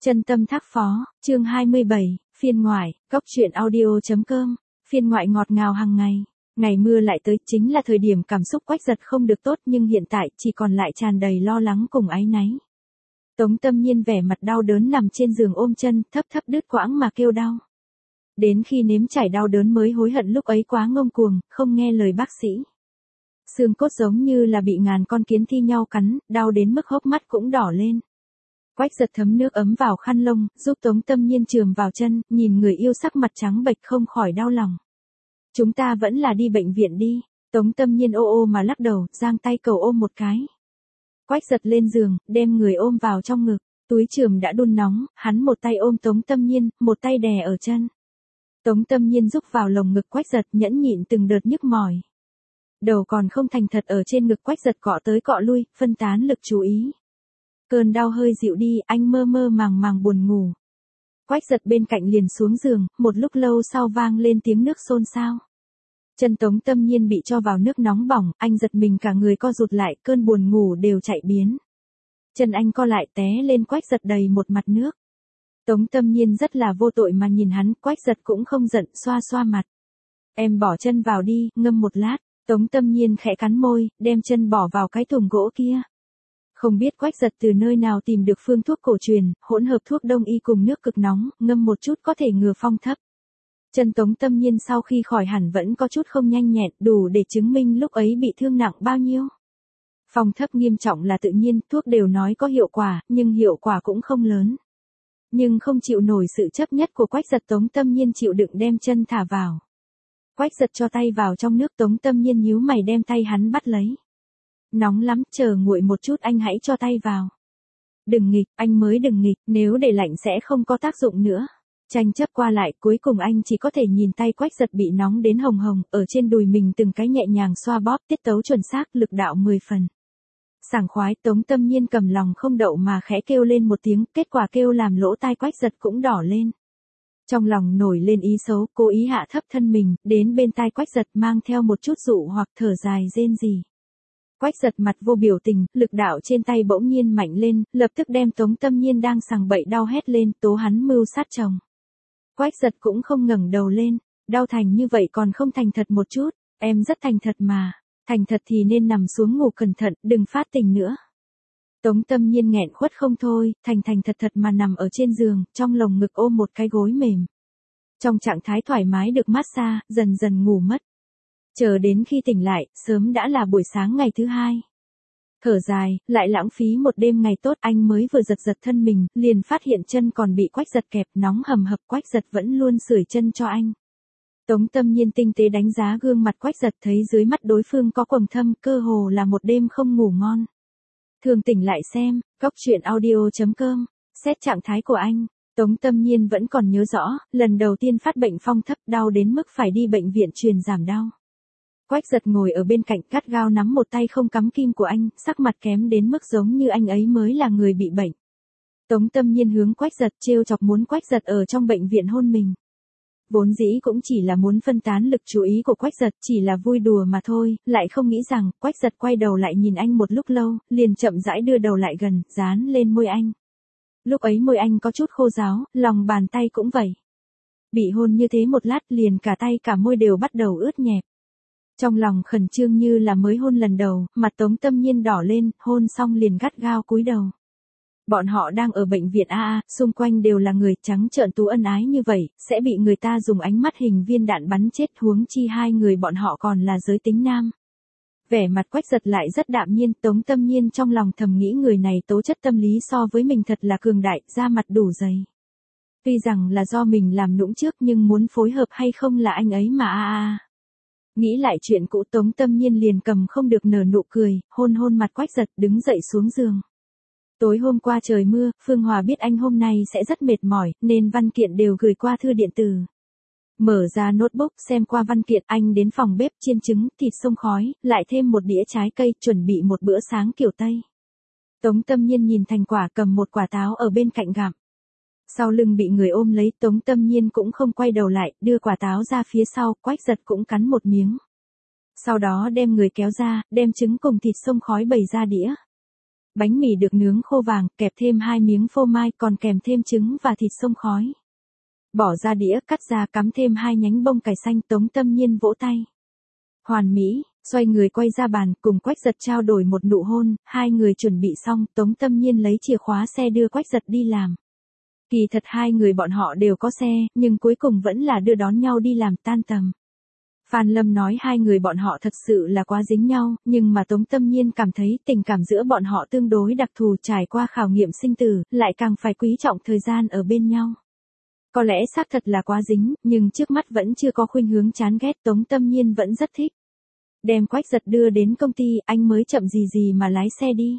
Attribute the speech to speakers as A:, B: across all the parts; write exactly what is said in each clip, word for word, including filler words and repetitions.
A: Chân tâm thác phó, chương hai mươi bảy, phiên ngoại, góc truyện audio.com, phiên ngoại ngọt ngào hàng ngày. Ngày mưa lại tới, chính là thời điểm cảm xúc Quách Giật không được tốt, nhưng hiện tại chỉ còn lại tràn đầy lo lắng cùng áy náy. Tống Tâm Nhiên vẻ mặt đau đớn nằm trên giường ôm chân, thấp thấp đứt quãng mà kêu đau. Đến khi nếm trải đau đớn mới hối hận lúc ấy quá ngông cuồng, không nghe lời bác sĩ. Xương cốt giống như là bị ngàn con kiến thi nhau cắn, đau đến mức hốc mắt cũng đỏ lên. Quách Giật thấm nước ấm vào khăn lông, giúp Tống Tâm Nhiên chườm vào chân, nhìn người yêu sắc mặt trắng bệch không khỏi đau lòng. Chúng ta vẫn là đi bệnh viện đi. Tống Tâm Nhiên ô ô mà lắc đầu, giang tay cầu ôm một cái. Quách Giật lên giường, đem người ôm vào trong ngực, túi chườm đã đun nóng, hắn một tay ôm Tống Tâm Nhiên, một tay đè ở chân. Tống Tâm Nhiên rúc vào lồng ngực Quách Giật, nhẫn nhịn từng đợt nhức mỏi. Đầu còn không thành thật ở trên ngực Quách Giật cọ tới cọ lui, phân tán lực chú ý. Cơn đau hơi dịu đi, anh mơ mơ màng màng buồn ngủ. Quách Giật bên cạnh liền xuống giường, một lúc lâu sau vang lên tiếng nước xôn xao. Chân Tống Tâm Nhiên bị cho vào nước nóng bỏng, anh giật mình cả người co rụt lại, cơn buồn ngủ đều chạy biến. Chân anh co lại té lên Quách Giật đầy một mặt nước. Tống Tâm Nhiên rất là vô tội mà nhìn hắn, Quách Giật cũng không giận, xoa xoa mặt. Em bỏ chân vào đi, ngâm một lát. Tống Tâm Nhiên khẽ cắn môi, đem chân bỏ vào cái thùng gỗ kia. Không biết Quách Giật từ nơi nào tìm được phương thuốc cổ truyền, hỗn hợp thuốc đông y cùng nước cực nóng, ngâm một chút có thể ngừa phong thấp. Chân Tống Tâm Nhiên sau khi khỏi hẳn vẫn có chút không nhanh nhẹn, đủ để chứng minh lúc ấy bị thương nặng bao nhiêu. Phong thấp nghiêm trọng là tự nhiên, thuốc đều nói có hiệu quả, nhưng hiệu quả cũng không lớn. Nhưng không chịu nổi sự chấp nhất của Quách Giật, Tống Tâm Nhiên chịu đựng đem chân thả vào. Quách Giật cho tay vào trong nước, Tống Tâm Nhiên nhíu mày đem tay hắn bắt lấy. Nóng lắm, chờ nguội một chút anh hãy cho tay vào. Đừng nghịch, anh mới đừng nghịch, nếu để lạnh sẽ không có tác dụng nữa. Tranh chấp qua lại, cuối cùng anh chỉ có thể nhìn tay Quách Giật bị nóng đến hồng hồng, ở trên đùi mình từng cái nhẹ nhàng xoa bóp, tiết tấu chuẩn xác, lực đạo mười phần. Sảng khoái, Tống Tâm Nhiên cầm lòng không đậu mà khẽ kêu lên một tiếng, kết quả kêu làm lỗ tai Quách Giật cũng đỏ lên. Trong lòng nổi lên ý xấu, cố ý hạ thấp thân mình, đến bên tai Quách Giật mang theo một chút dụ hoặc thở dài rên rỉ. Quách Giật mặt vô biểu tình, lực đạo trên tay bỗng nhiên mạnh lên, lập tức đem Tống Tâm Nhiên đang sằng bậy đau hét lên, tố hắn mưu sát chồng. Quách Giật cũng không ngẩng đầu lên, đau thành như vậy còn không thành thật một chút, em rất thành thật mà, thành thật thì nên nằm xuống ngủ cẩn thận, đừng phát tình nữa. Tống Tâm Nhiên nghẹn khuất không thôi, thành thành thật thật mà nằm ở trên giường, trong lồng ngực ôm một cái gối mềm. Trong trạng thái thoải mái được massage, dần dần ngủ mất. Chờ đến khi tỉnh lại, sớm đã là buổi sáng ngày thứ hai. Thở dài, lại lãng phí một đêm ngày tốt, anh mới vừa giật giật thân mình, liền phát hiện chân còn bị Quách Giật kẹp, nóng hầm hập, Quách Giật vẫn luôn sưởi chân cho anh. Tống Tâm Nhiên tinh tế đánh giá gương mặt Quách Giật, thấy dưới mắt đối phương có quầng thâm, cơ hồ là một đêm không ngủ ngon. Thường tỉnh lại xem, góc truyện audio.com, xét trạng thái của anh. Tống Tâm Nhiên vẫn còn nhớ rõ, lần đầu tiên phát bệnh phong thấp, đau đến mức phải đi bệnh viện truyền giảm đau. Quách Giật ngồi ở bên cạnh gắt gao nắm một tay không cắm kim của anh, sắc mặt kém đến mức giống như anh ấy mới là người bị bệnh. Tống Tâm Nhiên hướng Quách Giật trêu chọc muốn Quách Giật ở trong bệnh viện hôn mình. Vốn dĩ cũng chỉ là muốn phân tán lực chú ý của Quách Giật, chỉ là vui đùa mà thôi, lại không nghĩ rằng, Quách Giật quay đầu lại nhìn anh một lúc lâu, liền chậm rãi đưa đầu lại gần, dán lên môi anh. Lúc ấy môi anh có chút khô ráo, lòng bàn tay cũng vậy. Bị hôn như thế một lát liền cả tay cả môi đều bắt đầu ướt nhẹp. Trong lòng khẩn trương như là mới hôn lần đầu, mặt Tống Tâm Nhiên đỏ lên, hôn xong liền gắt gao cúi đầu. Bọn họ đang ở bệnh viện a a, xung quanh đều là người, trắng trợn tú ân ái như vậy, sẽ bị người ta dùng ánh mắt hình viên đạn bắn chết, huống chi hai người bọn họ còn là giới tính nam. Vẻ mặt Quách Giật lại rất đạm nhiên, Tống Tâm Nhiên trong lòng thầm nghĩ người này tố chất tâm lý so với mình thật là cường đại, da mặt đủ dày. Tuy rằng là do mình làm nũng trước nhưng muốn phối hợp hay không là anh ấy mà a a. Nghĩ lại chuyện cũ, Tống Tâm Nhiên liền cầm không được nở nụ cười, hôn hôn mặt Quách Giật, đứng dậy xuống giường. Tối hôm qua trời mưa, Phương Hòa biết anh hôm nay sẽ rất mệt mỏi, nên văn kiện đều gửi qua thư điện tử. Mở ra notebook xem qua văn kiện, anh đến phòng bếp chiên trứng, thịt xông khói, lại thêm một đĩa trái cây, chuẩn bị một bữa sáng kiểu Tây. Tống Tâm Nhiên nhìn thành quả, cầm một quả táo ở bên cạnh gặm. Sau lưng bị người ôm lấy, Tống Tâm Nhiên cũng không quay đầu lại, đưa quả táo ra phía sau, Quách Giật cũng cắn một miếng. Sau đó đem người kéo ra, đem trứng cùng thịt xông khói bày ra đĩa. Bánh mì được nướng khô vàng, kẹp thêm hai miếng phô mai, còn kèm thêm trứng và thịt xông khói. Bỏ ra đĩa, cắt ra, cắm thêm hai nhánh bông cải xanh. Tống Tâm Nhiên vỗ tay. Hoàn mỹ, xoay người quay ra bàn, cùng Quách Giật trao đổi một nụ hôn. Hai người chuẩn bị xong, Tống Tâm Nhiên lấy chìa khóa xe đưa Quách Giật đi làm. Kỳ thật hai người bọn họ đều có xe, nhưng cuối cùng vẫn là đưa đón nhau đi làm tan tầm. Phan Lâm nói hai người bọn họ thật sự là quá dính nhau, nhưng mà Tống Tâm Nhiên cảm thấy tình cảm giữa bọn họ tương đối đặc thù, trải qua khảo nghiệm sinh tử, lại càng phải quý trọng thời gian ở bên nhau. Có lẽ xác thật là quá dính, nhưng trước mắt vẫn chưa có khuynh hướng chán ghét. Tống Tâm Nhiên vẫn rất thích. Đem Quách Giật đưa đến công ty, anh mới chậm gì gì mà lái xe đi.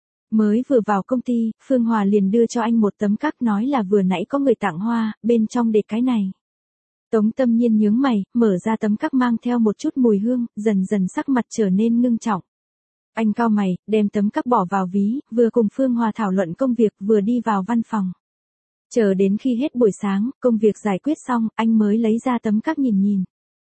A: Mới vừa vào công ty, Phương Hòa liền đưa cho anh một tấm cắc, nói là vừa nãy có người tặng hoa, bên trong để cái này. Tống Tâm Nhiên nhướng mày, mở ra tấm cắc mang theo một chút mùi hương, dần dần sắc mặt trở nên ngưng trọng. Anh cau mày, đem tấm cắc bỏ vào ví, vừa cùng Phương Hòa thảo luận công việc, vừa đi vào văn phòng. Chờ đến khi hết buổi sáng, công việc giải quyết xong, anh mới lấy ra tấm cắc nhìn nhìn.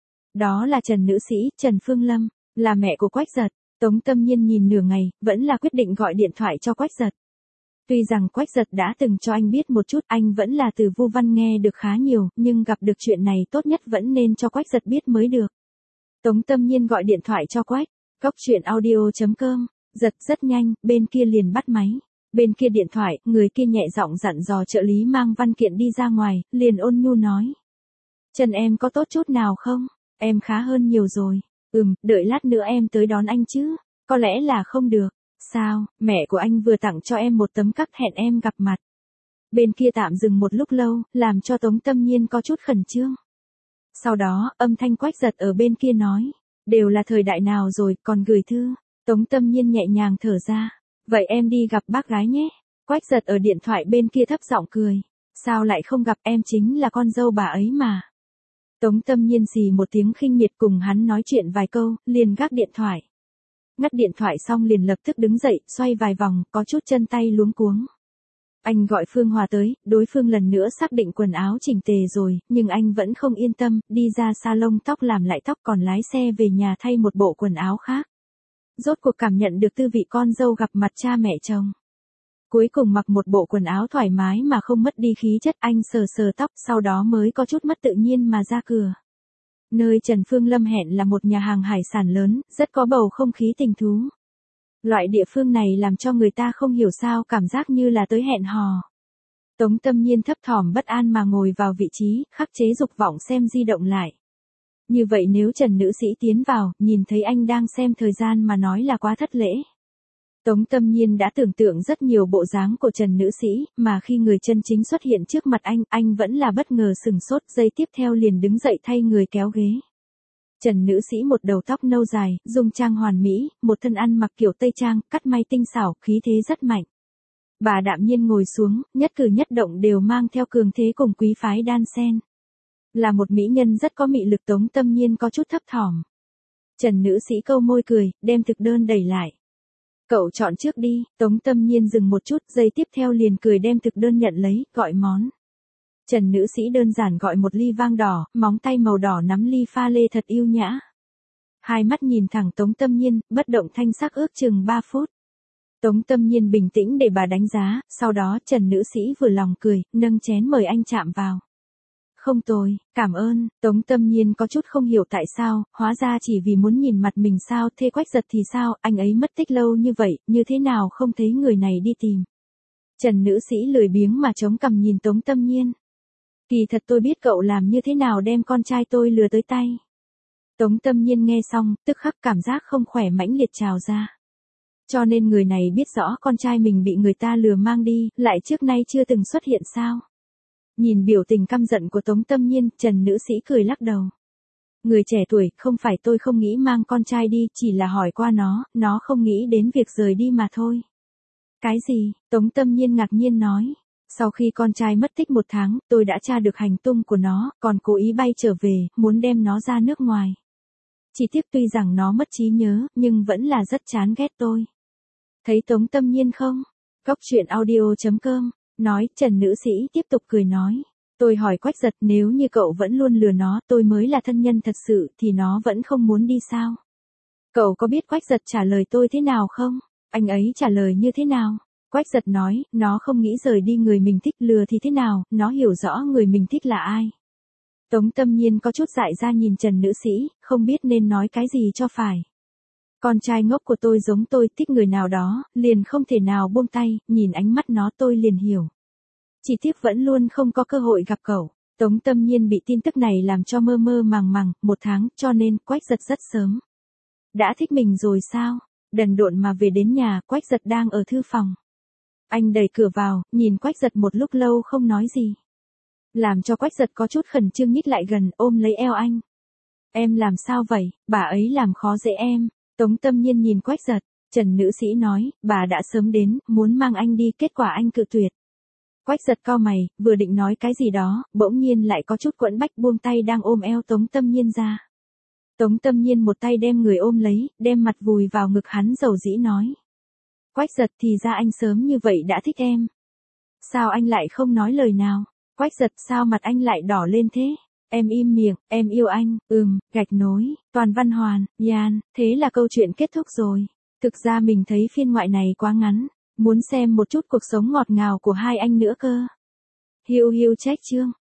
A: Đó là Trần nữ sĩ, Trần Phương Lâm, là mẹ của Quách Giật. Tống Tâm Nhiên nhìn nửa ngày, vẫn là quyết định gọi điện thoại cho Quách Giật. Tuy rằng Quách Giật đã từng cho anh biết một chút, anh vẫn là từ Vu Văn nghe được khá nhiều, nhưng gặp được chuyện này tốt nhất vẫn nên cho Quách Giật biết mới được. Tống Tâm Nhiên gọi điện thoại cho Quách. Cốc truyện audio chấm com. Giật rất nhanh, bên kia liền bắt máy. Bên kia điện thoại, người kia nhẹ giọng dặn dò trợ lý mang văn kiện đi ra ngoài, liền ôn nhu nói. Trần em có tốt chút nào không? Em khá hơn nhiều rồi. Ừm, đợi lát nữa em tới đón anh chứ. Có lẽ là không được. Sao, mẹ của anh vừa tặng cho em một tấm cắc hẹn em gặp mặt. Bên kia tạm dừng một lúc lâu, làm cho Tống Tâm Nhiên có chút khẩn trương. Sau đó, âm thanh Quách Giật ở bên kia nói. Đều là thời đại nào rồi, còn gửi thư. Tống Tâm Nhiên nhẹ nhàng thở ra. Vậy em đi gặp bác gái nhé. Quách Giật ở điện thoại bên kia thấp giọng cười. Sao lại không gặp, em chính là con dâu bà ấy mà. Tống Tâm Nhiên xì một tiếng khinh miệt, cùng hắn nói chuyện vài câu, liền gác điện thoại. Ngắt điện thoại xong liền lập tức đứng dậy, xoay vài vòng, có chút chân tay luống cuống. Anh gọi Phương Hòa tới, đối phương lần nữa xác định quần áo chỉnh tề rồi, nhưng anh vẫn không yên tâm, đi ra salon tóc làm lại tóc, còn lái xe về nhà thay một bộ quần áo khác. Rốt cuộc cảm nhận được tư vị con dâu gặp mặt cha mẹ chồng. Cuối cùng mặc một bộ quần áo thoải mái mà không mất đi khí chất, anh sờ sờ tóc, sau đó mới có chút mất tự nhiên mà ra cửa. Nơi Trần Phương Lâm hẹn là một nhà hàng hải sản lớn, rất có bầu không khí tình thú. Loại địa phương này làm cho người ta không hiểu sao cảm giác như là tới hẹn hò. Tống Tâm Nhiên thấp thỏm bất an mà ngồi vào vị trí, khắc chế dục vọng xem di động lại. Như vậy nếu Trần nữ sĩ tiến vào, nhìn thấy anh đang xem thời gian mà nói là quá thất lễ. Tống Tâm Nhiên đã tưởng tượng rất nhiều bộ dáng của Trần nữ sĩ, mà khi người chân chính xuất hiện trước mặt anh, anh vẫn là bất ngờ sừng sốt, giây tiếp theo liền đứng dậy thay người kéo ghế. Trần nữ sĩ một đầu tóc nâu dài, dung trang hoàn mỹ, một thân ăn mặc kiểu Tây Trang, cắt may tinh xảo, khí thế rất mạnh. Bà đạm nhiên ngồi xuống, nhất cử nhất động đều mang theo cường thế cùng quý phái đan xen. Là một mỹ nhân rất có mị lực. Tống Tâm Nhiên có chút thấp thỏm. Trần nữ sĩ câu môi cười, đem thực đơn đẩy lại. Cậu chọn trước đi. Tống Tâm Nhiên dừng một chút, giây tiếp theo liền cười đem thực đơn nhận lấy, gọi món. Trần nữ sĩ đơn giản gọi một ly vang đỏ, móng tay màu đỏ nắm ly pha lê thật yêu nhã. Hai mắt nhìn thẳng Tống Tâm Nhiên, bất động thanh sắc ước chừng ba phút. Tống Tâm Nhiên bình tĩnh để bà đánh giá, sau đó Trần nữ sĩ vừa lòng cười, nâng chén mời anh chạm vào. Không tồi, cảm ơn. Tống Tâm Nhiên có chút không hiểu tại sao, hóa ra chỉ vì muốn nhìn mặt mình sao. Thế Quách Giật thì sao, anh ấy mất tích lâu như vậy, như thế nào không thấy người này đi tìm. Trần nữ sĩ lười biếng mà chống cằm nhìn Tống Tâm Nhiên. Kỳ thật tôi biết cậu làm như thế nào đem con trai tôi lừa tới tay. Tống Tâm Nhiên nghe xong, tức khắc cảm giác không khỏe mãnh liệt trào ra. Cho nên người này biết rõ con trai mình bị người ta lừa mang đi, lại trước nay chưa từng xuất hiện sao. Nhìn biểu tình căm giận của Tống Tâm Nhiên, Trần nữ sĩ cười lắc đầu. Người trẻ tuổi, không phải tôi không nghĩ mang con trai đi, chỉ là hỏi qua nó, nó không nghĩ đến việc rời đi mà thôi. Cái gì? Tống Tâm Nhiên ngạc nhiên nói. Sau khi con trai mất tích một tháng, tôi đã tra được hành tung của nó, còn cố ý bay trở về, muốn đem nó ra nước ngoài. Chỉ tiếc tuy rằng nó mất trí nhớ, nhưng vẫn là rất chán ghét tôi. Thấy Tống Tâm Nhiên không? Cốc truyện audio chấm com. Nói, Trần nữ sĩ tiếp tục cười nói. Tôi hỏi Quách Giật, nếu như cậu vẫn luôn lừa nó, tôi mới là thân nhân thật sự, thì nó vẫn không muốn đi sao? Cậu có biết Quách Giật trả lời tôi thế nào không? Anh ấy trả lời như thế nào? Quách giật nói, nó không nghĩ rời đi người mình thích, lừa thì thế nào, nó hiểu rõ người mình thích là ai. Tống Tâm Nhiên có chút dại ra nhìn Trần nữ sĩ, không biết nên nói cái gì cho phải. Con trai ngốc của tôi giống tôi, thích người nào đó, liền không thể nào buông tay, nhìn ánh mắt nó tôi liền hiểu. Chỉ tiếc vẫn luôn không có cơ hội gặp cậu. Tống Tâm Nhiên bị tin tức này làm cho mơ mơ màng màng, một tháng, cho nên Quách giật rất sớm. Đã thích mình rồi sao? Đần độn mà về đến nhà, Quách giật đang ở thư phòng. Anh đẩy cửa vào, nhìn Quách giật một lúc lâu không nói gì. Làm cho Quách giật có chút khẩn trương nhích lại gần, ôm lấy eo anh. Em làm sao vậy, bà ấy làm khó dễ em. Tống Tâm Nhiên nhìn Quách giật, Trần nữ sĩ nói, bà đã sớm đến, muốn mang anh đi, kết quả anh cự tuyệt. Quách giật cau mày, vừa định nói cái gì đó, bỗng nhiên lại có chút quẫn bách buông tay đang ôm eo Tống Tâm Nhiên ra. Tống Tâm Nhiên một tay đem người ôm lấy, đem mặt vùi vào ngực hắn dầu dĩ nói. Quách giật, thì ra anh sớm như vậy đã thích em. Sao anh lại không nói lời nào? Quách giật, sao mặt anh lại đỏ lên thế? Em im miệng, em yêu anh, ừm, gạch nối, toàn văn hoàn, Yan, thế là câu chuyện kết thúc rồi. Thực ra mình thấy phiên ngoại này quá ngắn, muốn xem một chút cuộc sống ngọt ngào của hai anh nữa cơ. Hiu hiu trách chương.